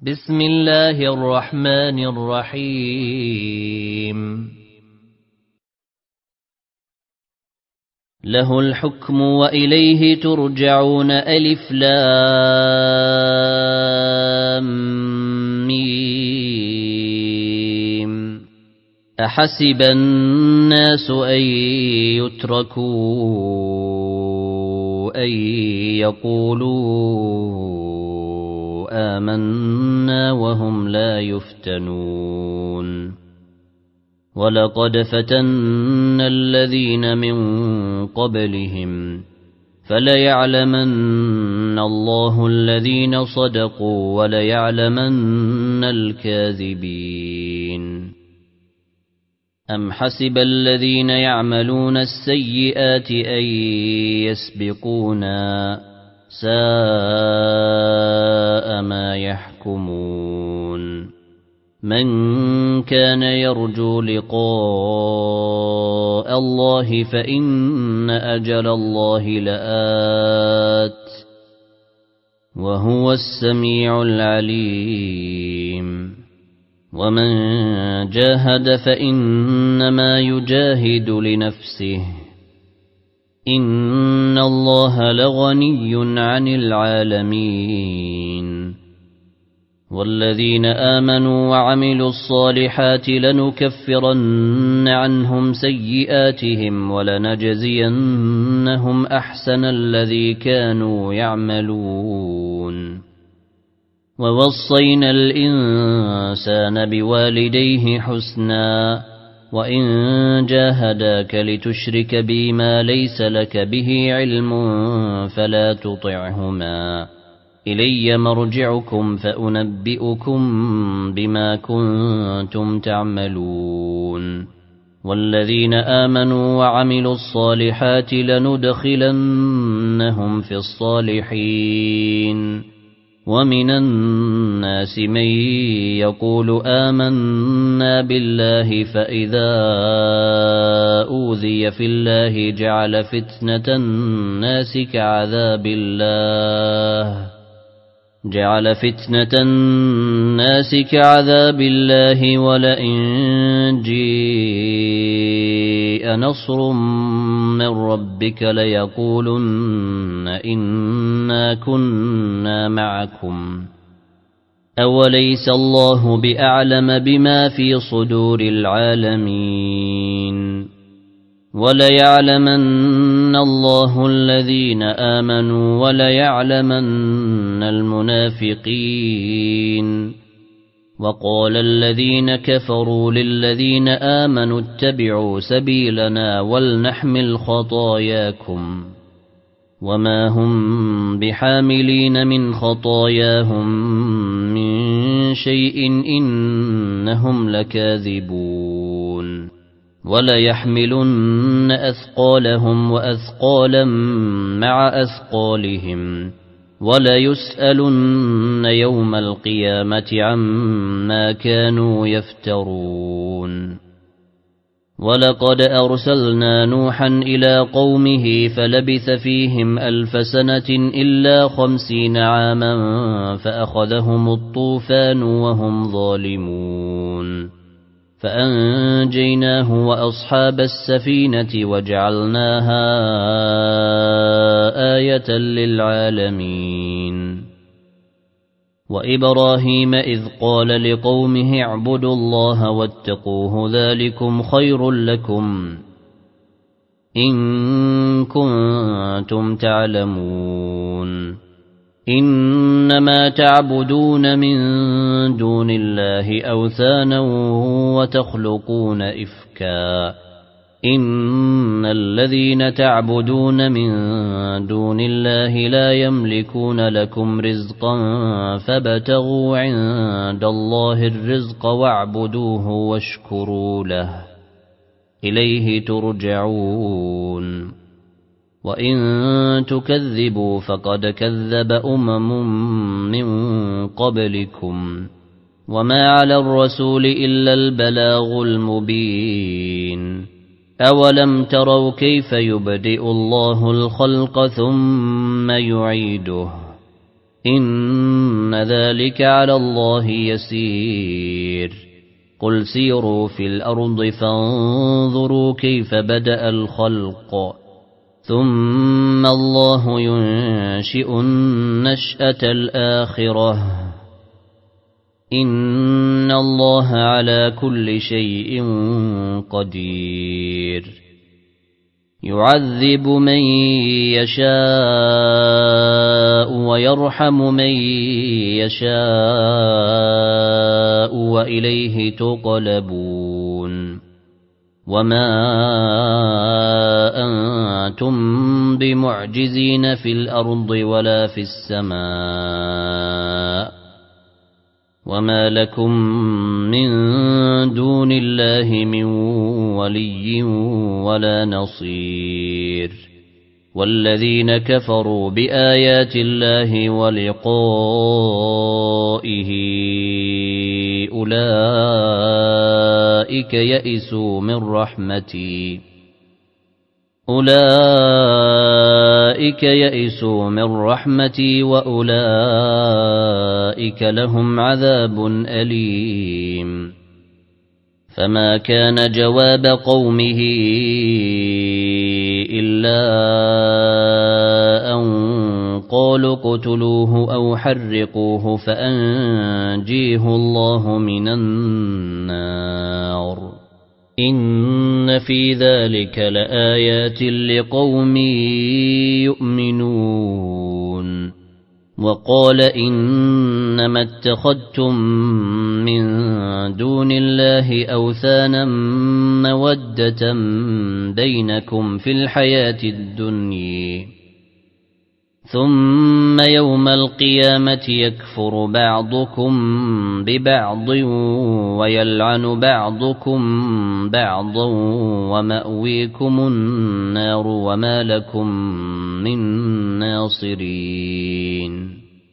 بسم الله الرحمن الرحيم. له الحكم وإليه ترجعون. ألف لام ميم. أحسب الناس أن يتركوا أن يقولوا آمنا وهم لا يفتنون. ولقد فتنا الذين من قبلهم فليعلمن الله الذين صدقوا وليعلمن الكاذبين. أم حسب الذين يعملون السيئات أن يسبقونا ساء ما يحكمون. من كان يرجو لقاء الله فإن أجل الله لآت وهو السميع العليم. ومن جاهد فإنما يجاهد لنفسه إن الله لغني عن العالمين. والذين آمنوا وعملوا الصالحات لنكفرن عنهم سيئاتهم ولنجزينهم أحسن الذي كانوا يعملون. ووصينا الإنسان بوالديه حسنا وإن جاهداك لتشرك بي ما ليس لك به علم فلا تطعهما إلي مرجعكم فأنبئكم بما كنتم تعملون. والذين آمنوا وعملوا الصالحات لندخلنهم في الصالحين. ومن الناس من يقول آمنا بالله فإذا أوذي في الله جعل فتنة الناس كعذاب الله ولئن جيء نصر من ربك ليقولن إنا كنا معكم أوليس الله بأعلم بما في صدور العالمين. وليعلمن الله الذين آمنوا وليعلمن المنافقين. وقال الذين كفروا للذين آمنوا اتبعوا سبيلنا ولنحمل خطاياكم وما هم بحاملين من خطاياهم من شيء إنهم لكاذبون. وليحملن أثقالهم وأثقالا مع أثقالهم وليسألن يوم القيامة عما كانوا يفترون. ولقد أرسلنا نوحا إلى قومه فلبث فيهم 1000 سنة إلا 50 عاما فأخذهم الطوفان وهم ظالمون. فأنجيناه وأصحاب السفينة وجعلناها آية للعالمين. وإبراهيم إذ قال لقومه اعبدوا الله واتقوه ذلكم خير لكم إن كنتم تعلمون. إنما تعبدون من دون الله أوثانا وتخلقون إفكا إن الذين تعبدون من دون الله لا يملكون لكم رزقا فابتغوا عند الله الرزق واعبدوه واشكروا له إليه ترجعون. وإن تكذبوا فقد كذب من قبلكم وما على الرسول إلا البلاغ المبين. أولم تروا كيف يبدئ الله الخلق ثم يعيده إن ذلك على الله يسير قل سيروا في الأرض فانظروا كيف بدأ الخلق ثم الله ينشئ النشأة الآخرة إن الله على كل شيء قدير يعذب من يشاء ويرحم من يشاء وإليه تقلبون وما أنتم بمعجزين في الأرض ولا في السماء وما لكم من دون الله من ولي ولا نصير والذين كفروا بآيات الله ولقائه أولئك يئسوا من رحمتي وأولئك لهم عذاب أليم فما كان جواب قومه إلا أن قالوا اقتلوه أو حرقوه فأنجيه الله من النار إن في ذلك لآيات لقوم يؤمنون وقال إنما اتخذتم من دون الله أوثانا مودة بينكم في الحياة الدنيا ثم يوم القيامة يكفر بعضكم ببعض ويلعن بعضكم بعضا ومأويكم النار وما لكم من ناصرين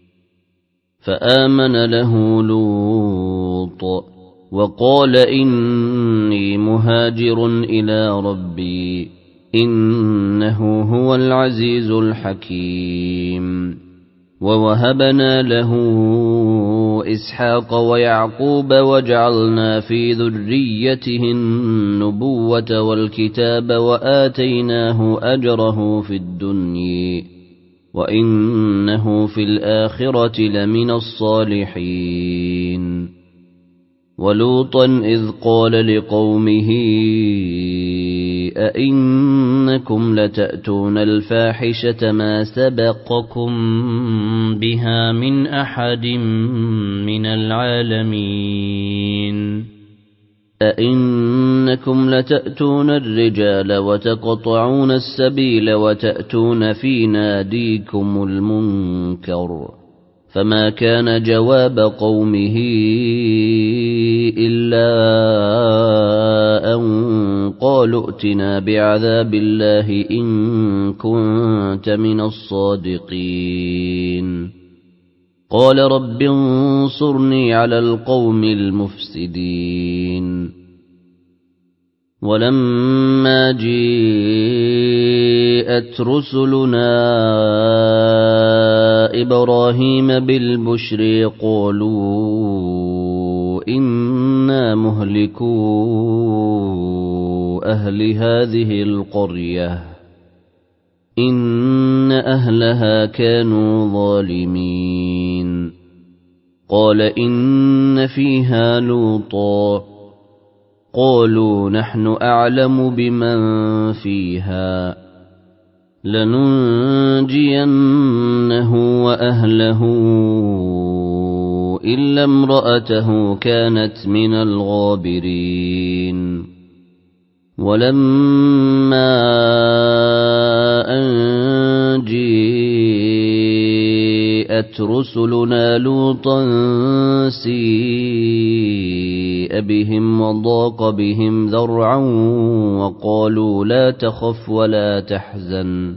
فآمن له لوط وقال إني مهاجر إلى ربي إنه هو العزيز الحكيم ووهبنا له إسحاق ويعقوب وجعلنا في ذريته النبوة والكتاب وآتيناه أجره في الدنيا وإنه في الآخرة لمن الصالحين ولوطا إذ قال لقومه أئنكم لتأتون الفاحشة ما سبقكم بها من أحد من العالمين أئنكم لتأتون الرجال وتقطعون السبيل وتأتون في ناديكم المنكر فما كان جواب قومه إلا أن قالوا ائتنا بعذاب الله إن كنت من الصادقين قال رب انصرني على القوم المفسدين ولما جاءت رسلنا إبراهيم بالبشر قالوا إنا مهلكو أهل هذه القرية إن أهلها كانوا ظالمين قال إن فيها لوطا قالوا نحن أعلم بمن فيها لننجينه وأهله إلا امرأته كانت من الغابرين ولما أن جاءت رسلنا لوطا سيء بهم وضاق بهم ذرعا وقالوا لا تخف ولا تحزن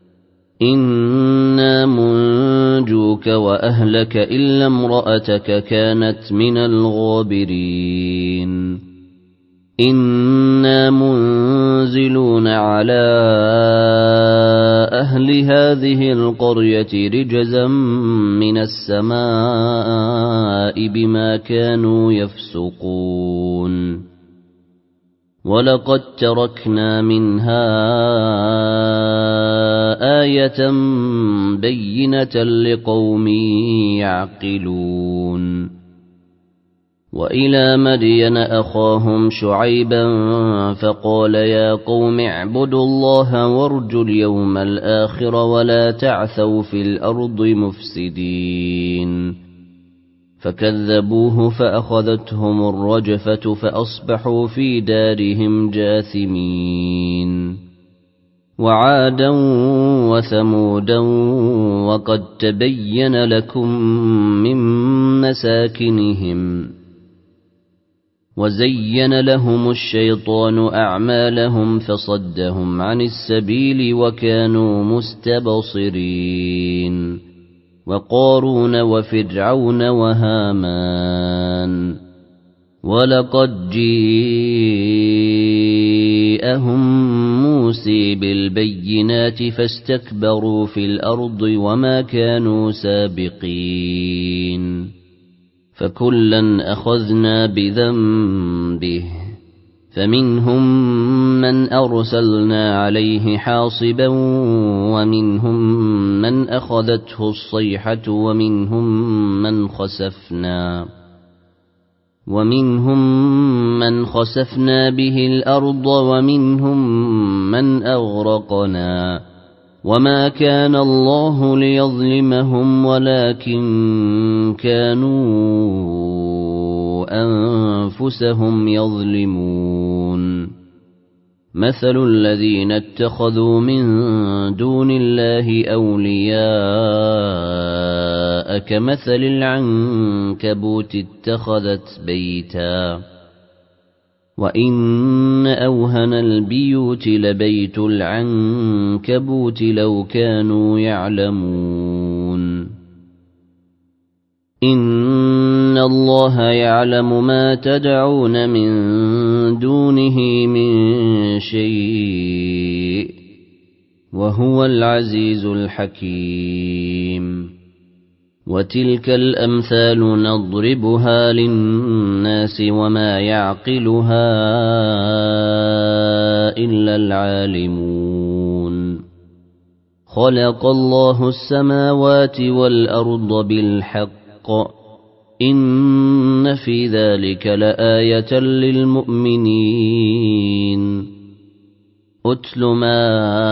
إنا منجوك وأهلك إلا امرأتك كانت من الغابرين إنا منزلون على أهل هذه القرية رجزا من السماء بما كانوا يفسقون ولقد تركنا منها آية بينة لقوم يعقلون وإلى مدين أخاهم شعيبا فقال يا قوم اعبدوا الله وارجوا اليوم الآخر ولا تعثوا في الأرض مفسدين فكذبوه فأخذتهم الرجفة فأصبحوا في دارهم جاثمين وعادا وثمودا وقد تبين لكم من مساكنهم وزين لهم الشيطان أعمالهم فصدهم عن السبيل وكانوا مستبصرين وقارون وفرعون وهامان ولقد جاءهم موسى بالبينات فاستكبروا في الأرض وما كانوا سابقين فكلا أخذنا بذنبه فمنهم من أرسلنا عليه حاصبا ومنهم من أخذته الصيحة ومنهم من خسفنا به الأرض ومنهم من أغرقنا وما كان الله ليظلمهم ولكن كانوا أنفسهم يظلمون مثل الذين اتخذوا من دون الله أولياء كمثل العنكبوت اتخذت بيتا وإن أوهن البيوت لبيت العنكبوت لو كانوا يعلمون إن الله يعلم ما تدعون من دونه من شيء وهو العزيز الحكيم وتلك الأمثال نضربها للناس وما يعقلها إلا العالمون خلق الله السماوات والأرض بالحق إن في ذلك لآية للمؤمنين أتل ما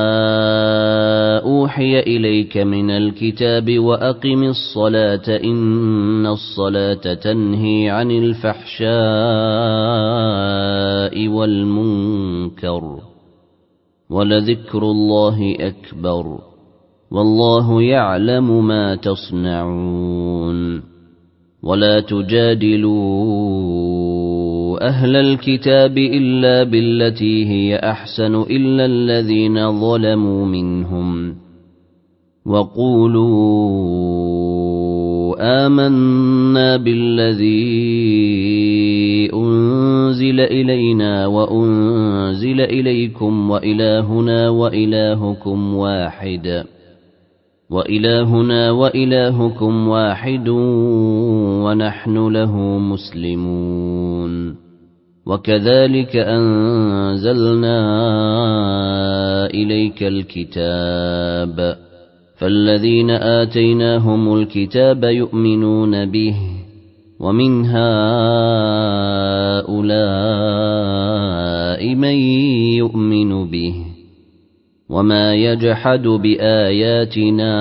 أوحي إليك من الكتاب وأقم الصلاة إن الصلاة تنهي عن الفحشاء والمنكر ولذكر الله أكبر والله يعلم ما تصنعون ولا تجادلوا أهل الكتاب إلا بالتي هي أحسن إلا الذين ظلموا منهم وقولوا آمنا بالذي أنزل إلينا وأنزل إليكم وإلهنا وإلهكم واحد ونحن له مسلمون وكذلك أنزلنا إليك الكتاب فالذين آتيناهم الكتاب يؤمنون به ومن هؤلاء من يؤمن به وما يجحد بآياتنا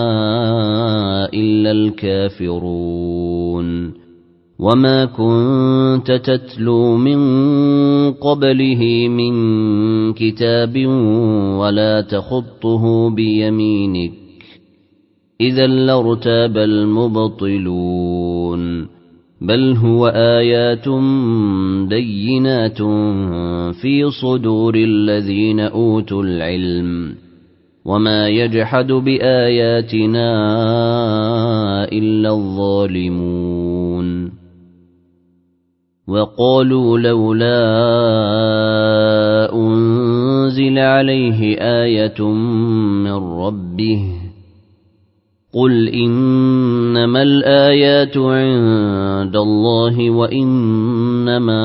إلا الكافرون وما كنت تتلو من قبله من كتاب ولا تخطه بيمينك إذا لارتاب المبطلون بل هو آيات بينات في صدور الذين أوتوا العلم وما يجحد بآياتنا إلا الظالمون وقالوا لولا أنزل عليه آية من ربه قل إنما الآيات عند الله وإنما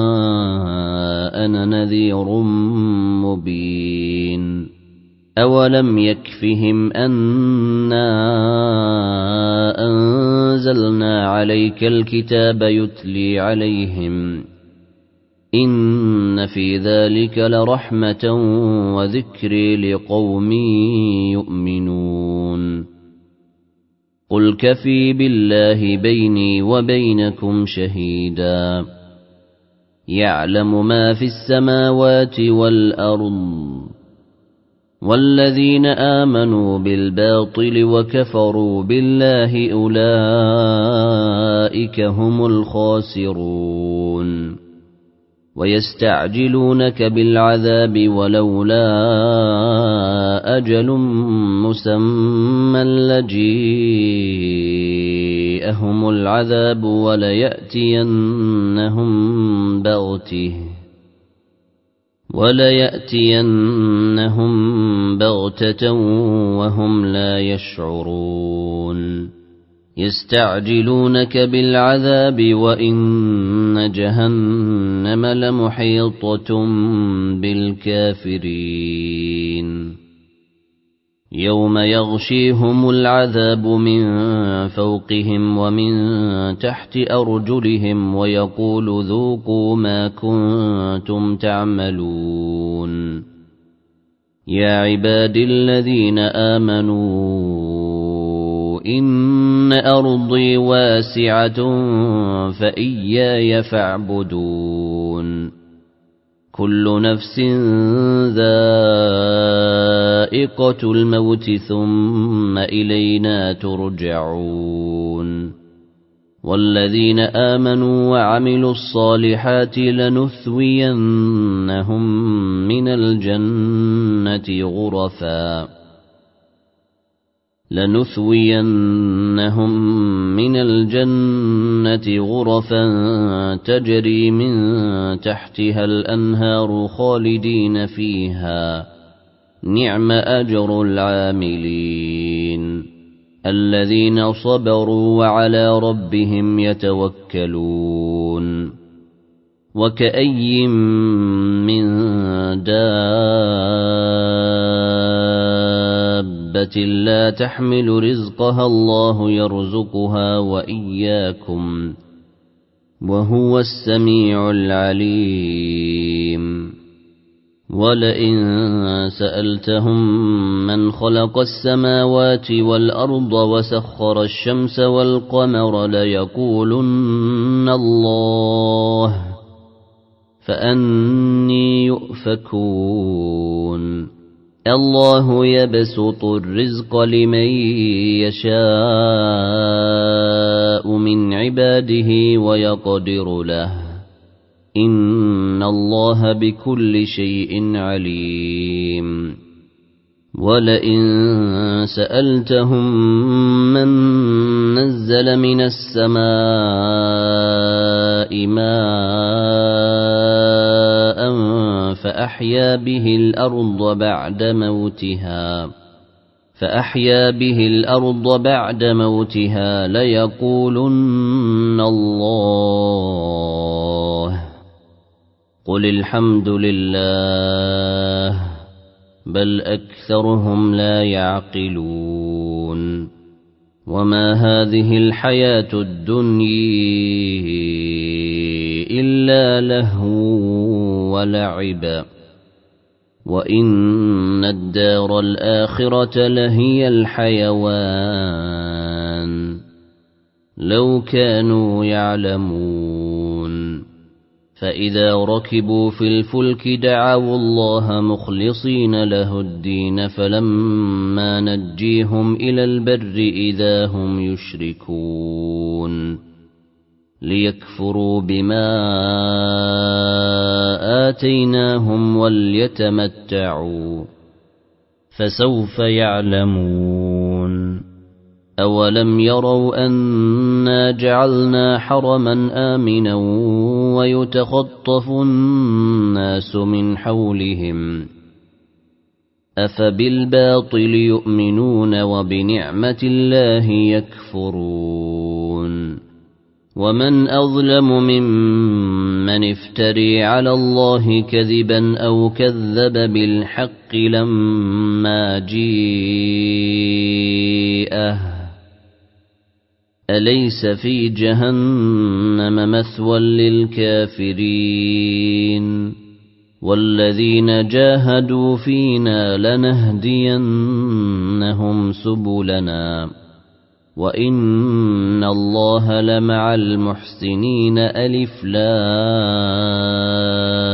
أنا نذير مبين أولم يكفهم أنا أنزلنا عليك الكتاب يتلي عليهم إن في ذلك لرحمة وذكر لقوم يؤمنون قل كفي بالله بيني وبينكم شهيدا يعلم ما في السماوات والأرض والذين آمنوا بالباطل وكفروا بالله أولئك هم الخاسرون ويستعجلونك بالعذاب ولولا أجل مسمى لجيءهم العذاب وليأتينهم بغتة وهم لا يشعرون يستعجلونك بالعذاب وإن جهنم لمحيطة بالكافرين يوم يغشيهم العذاب من فوقهم ومن تحت أرجلهم ويقول ذوقوا ما كنتم تعملون يا عبادي الذين آمنوا إن أرضي واسعة فإياي فاعبدون كل نفس ذائقة الموت ثم إلينا ترجعون والذين آمنوا وعملوا الصالحات لنثوينهم من الجنة غرفا تجري من تحتها الأنهار خالدين فيها نعم أجر العاملين الذين صبروا وعلى ربهم يتوكلون وكأي من دابة لا تحمل رزقها الله يرزقها وإياكم وهو السميع العليم ولئن سألتهم من خلق السماوات والأرض وسخر الشمس والقمر ليقولن الله فأني يؤفكون الله يبسط الرزق لمن يشاء من عباده ويقدر له إن الله بكل شيء عليم ولئن سألتهم من نزل من السماء ماء فأحيا به الأرض بعد موتها ليقولن الله قل الحمد لله بل أكثرهم لا يعقلون وما هذه الحياة الدنيا إلا لهو ولعب وإن الدار الآخرة لهي الحيوان لو كانوا يعلمون فإذا ركبوا في الفلك دعوا الله مخلصين له الدين فلما نجيهم إلى البر إذا هم يشركون ليكفروا بما آتيناهم وليتمتعوا فسوف يعلمون أولم يروا أنا جعلنا حرما آمنا ويتخطف الناس من حولهم أفبالباطل يؤمنون وبنعمة الله يكفرون ومن أظلم ممن افتري على الله كذبا أو كذب بالحق لما جيءه أليس في جهنم مثوى للكافرين والذين جاهدوا فينا لنهدينهم سبلنا وإن الله لمع المحسنين ألف لام